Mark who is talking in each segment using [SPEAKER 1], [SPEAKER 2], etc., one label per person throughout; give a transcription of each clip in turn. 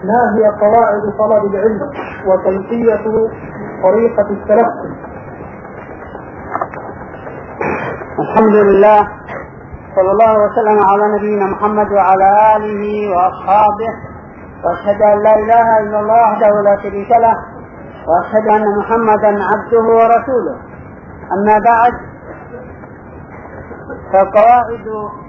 [SPEAKER 1] ما هي قواعد طلب العلم وكيفية طريقة التلقي؟
[SPEAKER 2] الحمد لله، صلى الله وسلم على نبينا محمد وعلى آله وأصحابه، وأشهد أن لا إله إلا الله وحده لا شريك له، وأشهد أن محمدا عبده ورسوله. أما بعد، فقواعد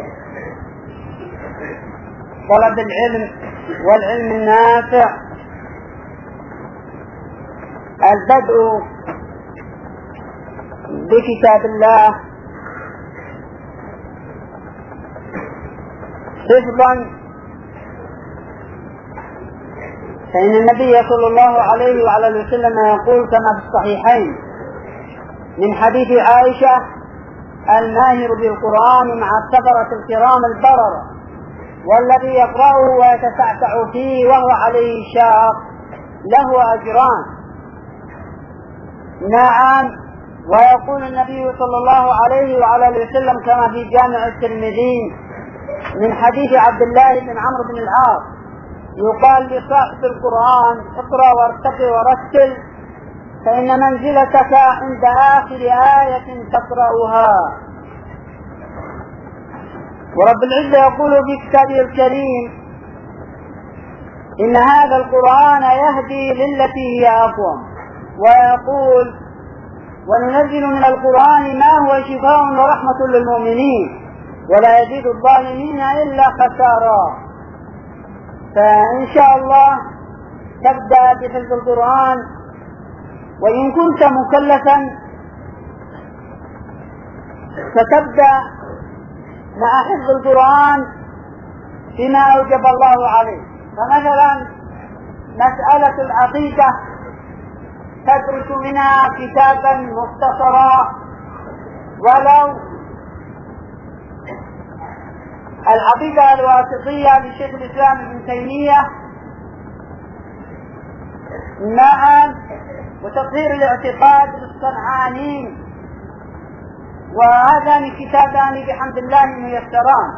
[SPEAKER 2] طلب العلم والعلم النافع: البدء بكتاب الله حفظا، فإن النبي صلى الله عليه وعلى وسلم يقول كما في الصحيحين من حديث عائشة: الماهر بالقرآن مع السفرة الكرام البررة، والذي يقرأه ويتسعسع فيه وهو عليه شاق له أجران. نعم، ويقول النبي صلى الله عليه وعلى وسلم كما في جامع الترمذي من حديث عبد الله بن عمرو بن العاص: يقال لصاحب القرآن: اقرأ وارتقي ورتل، فإن منزلتك عند آخر آية تقرأها. ورب العزة يقول في كتابه الكريم: إن هذا القرآن يهدي للتي هي أقوم، ويقول: وننزل من القرآن ما هو شفاء ورحمة للمؤمنين ولا يزيد الظالمين إلا خسارا. فإن شاء الله تبدأ بحفظ القرآن، وإن كنت مكلفا فتبدأ مع حفظ القرآن بما أوجب الله عليه. فمثلا مسألة العقيدة تدرس منها كتابا مختصرا، ولو العقيدة الواسطية لشيخ الإسلام ابن تيمية، نعم، وتطهير الاعتقاد للصنعاني، وهذان كتابان بحمد الله ميسران.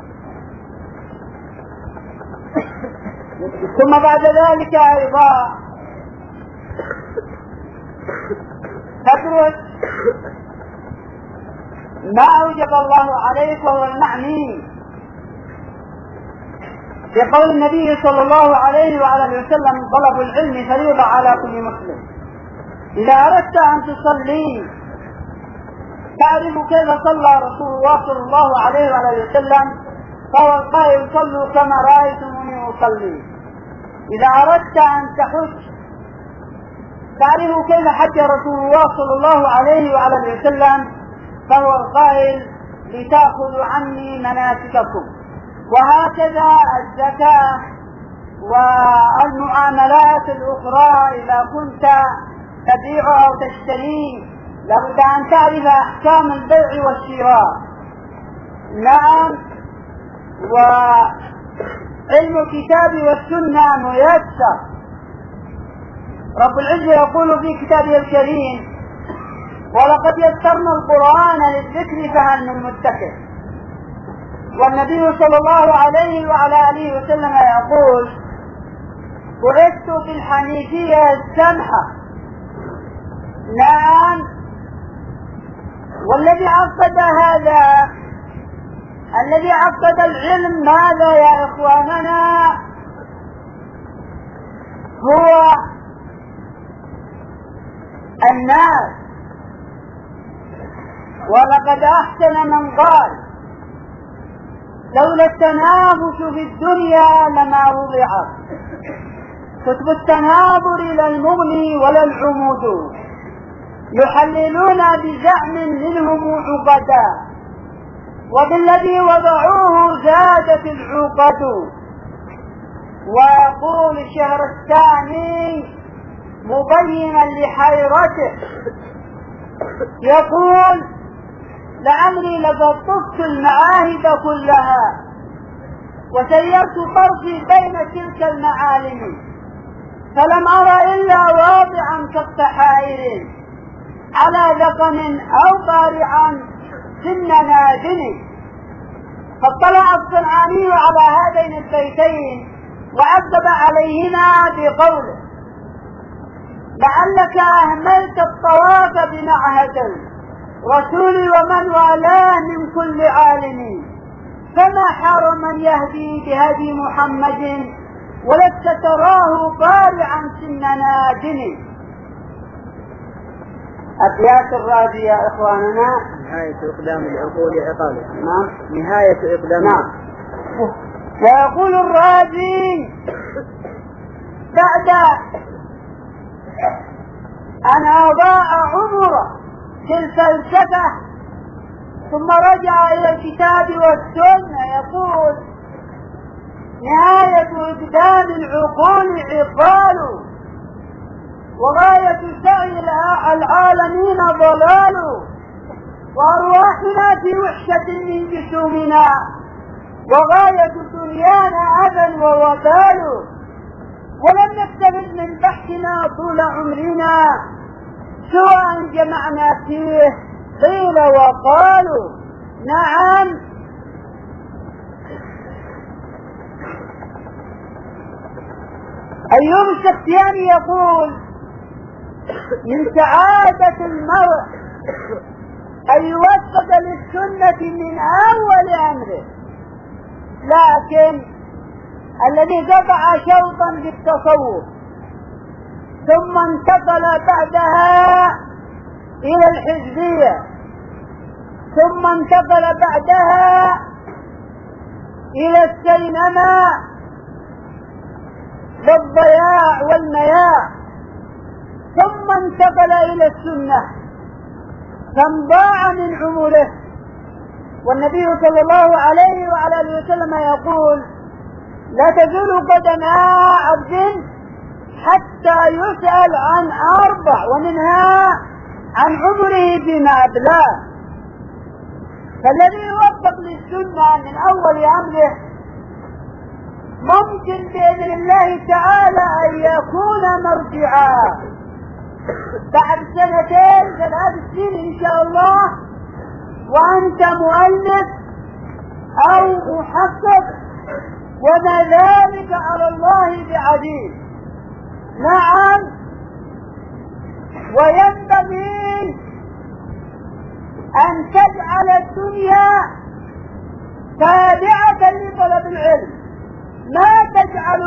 [SPEAKER 2] ثم بعد ذلك أيضا تدرس ما أوجب الله عليك، وهو المعني في قول النبي صلى الله عليه وعلى وسلم: طلب العلم فريضة على كل مسلم. إذا أردت أن تصلي تعرف كيف صلى رسول الله صلى الله عليه وعلى وسلم، فهو القائل: صلوا كما رأيتموني أصلي. إذا أردت أن تحج تعرف كيف حج رسول الله صلى الله عليه وعلى وسلم، فهو القائل: لتأخذوا عني مناسككم. وهكذا الزكاة والمعاملات الأخرى إذا كنت تبيع أو تشتري لابد أن تعرف أحكام البيع والشراء. نعم، وعلم الكتاب والسنة ميسر. رب العزة يقول في كتابه الكريم: ولقد يسرنا القرآن للذكر فهل من مدكر. والنبي صلى الله عليه وعلى آله وسلم يقول: بعثت بالحنيفية السمحة. نعم، والذي عقد هذا، الذي عقد العلم ماذا يا إخواننا؟ هو الناس. ولقد أحسن من قال: لولا التنافس في الدنيا لما وضعت كتب التناظر إلى المغني ولا العمود، يحللون بزعم منهم عقدا، وبالذي وضعوه زادت العقد. ويقول الشهرستاني مبينا لحيرته، يقول: لعمري لقد طفت المعاهد كلها وسيرت طرفي بين تلك المعالم، فلم أرى إلا واضعا كالسحائر على ذقن أو بارعا سن نادم. فاطلع الصنعاني على هذين البيتين وعقب عليهما بقوله: لعلك أهملت الطواف بمعهدين رسولي ومن والاه من كل عالم، فما حار من يهدي بهدي محمد ولست تراه طالعا سن ناجم. أبيات الرازي يا إخواننا:
[SPEAKER 3] نهاية إقدام العقول عقاله.
[SPEAKER 2] نعم،
[SPEAKER 3] نهاية إقدام.
[SPEAKER 2] نعم. ويقول الرازي بعد أن أضاع عمره في الفلسفة ثم رجع إلى الكتاب والسنة يقول: نهاية إقدام العقول عقال، وغاية سعي العالمين ضلال، وأرواحنا في وحشة من جسومنا، وغاية دنيانا أذى ووبال، ولم نستفد من بحثنا طول عمرنا سواء جمعنا فيه قيل وقالوا. نعم، أيوب السختياني يقول: من سعادة المرء أن يوفق للسنة من أول أمره، لكن الذي قطع شوطا بالتصوف ثم انتقل بعدها إلى الحزبية ثم انتقل بعدها إلى السينما والضياع والمياع ثم انتقل إلى السنة، كم ضاع من عمره. والنبي صلى الله عليه وعلى آله وسلم يقول: لا تزول قدم عبد حتى يسأل عن 4 ومنها عن عمره فيما أبلاه. فالذي يوفق للسنة من أول أمره ممكن بإذن الله تعالى أن يكون مرجعا بعد 2 3 سنين إن شاء الله، وأنت مؤلف أو محقق، وما ذلك على الله بعزيز. نعم، وينبغي أن تجعل الدنيا تابعة لطلب العلم، ما تجعل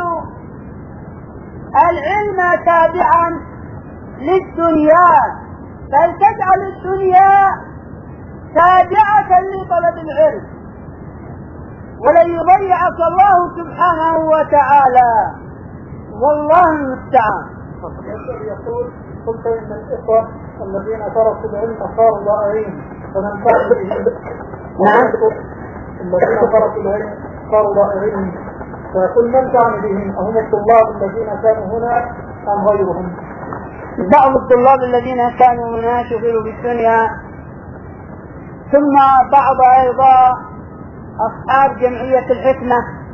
[SPEAKER 2] العلم تابعا للدنيا، بل تجعل الدنيا تابعة لطلب العلم، ولن يضيعك الله سبحانه وتعالى، والله المستعان.
[SPEAKER 1] يقول: قلت إن الإخوة الذين تركوا العلم صاروا ضائعين فننفع بهم.
[SPEAKER 2] نعم،
[SPEAKER 1] الذين تركوا العلم صاروا ضائعين، فيقول: من تعني بهم؟ أهم الطلاب الذين كانوا هنا أم غيرهم؟
[SPEAKER 2] بعض الطلاب الذين كانوا هنا شغلوا بالدنيا، ثم بعض أيضا أصحاب جمعية الحكمة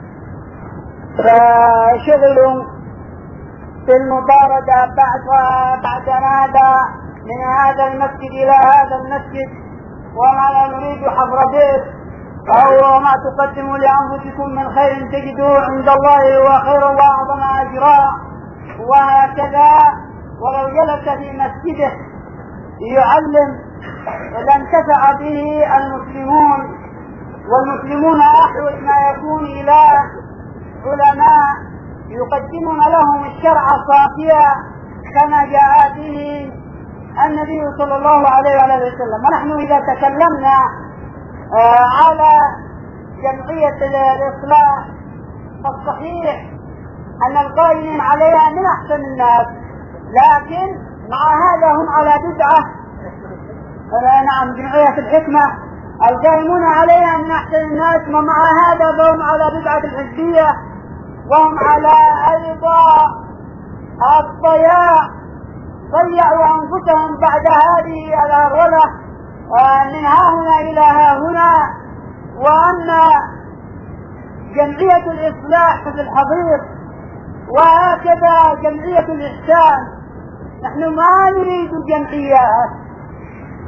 [SPEAKER 2] فشغلوا في المطاردة بعد هذا من هذا المسجد إلى هذا المسجد، وما لا نريد حفر بئر، أو ما تقدموا لأنفسكم من خير تجدوه عند الله هو خير وأعظم أجرا، وهكذا. ولو جلس في مسجده يعلم لانتفع به المسلمون، والمسلمون أحوج ما يكون إلى علماء يقدمون لهم الشرع صافيا كما جاء به النبي صلى الله عليه وآله وسلم. ونحن إذا تكلمنا على جمعية الإصلاح فالصحيح أن القائمين عليها من أحسن الناس، لكن مع هذا هم على بدعة. نعم، جمعية الحكمة القائمون عليها من أحسن الناس، ومع هذا فهم على بدعة الحزبية، وهم على أيضا الضياع، ضيعوا أنفسهم بعد هذه الهرولة من ها هنا إلى ها هنا. وأما جمعية الإصلاح في الحضيض وهكذا جمعية الإحسان، نحن ما نريد جمعيات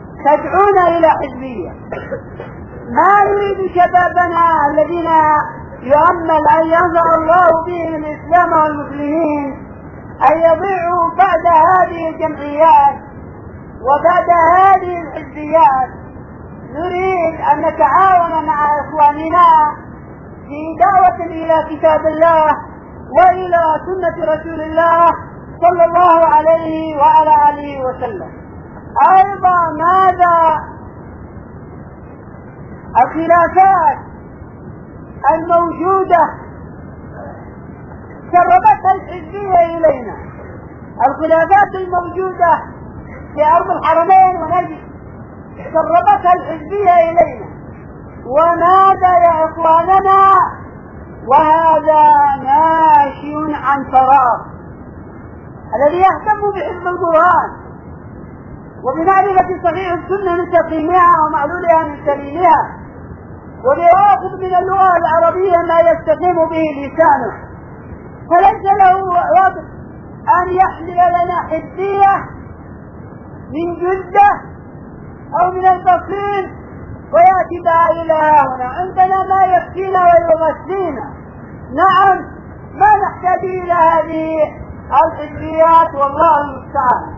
[SPEAKER 2] تدعونا إلى حزبية، ما نريد شبابنا الذين يؤمل أن ينفع الله بهم الإسلام والمسلمين، أن يضيعوا بعد هذه الجمعيات وبعد هذه الحزبيات. نريد أن نتعاون مع إخواننا في دعوة إلى كتاب الله وإلى سنة رسول الله صلى الله عليه وعلى آله وسلم. أيضا ماذا الخلافات الموجودة سربتها الحزبية إلينا، الخلافات الموجودة في أرض الحرمين ونجد سربتها الحزبية إلينا. وماذا يا إخواننا؟ وهذا ناشئ عن فراغ. الذي يهتم بحفظ القرآن وبمعرفة صحيح السنة من تقييمها ومعلولها من سليلها وبياخذ من اللغة العربية ما يستقيم به لسانه، فليس له وقت أن يحمل لنا حزبية من جدة أو من البصير ويأتي بها إلى هنا. عندنا ما يكفينا ويغذينا. نعم، ما نحتاج إلى هذه الحزبيات والله المستعان.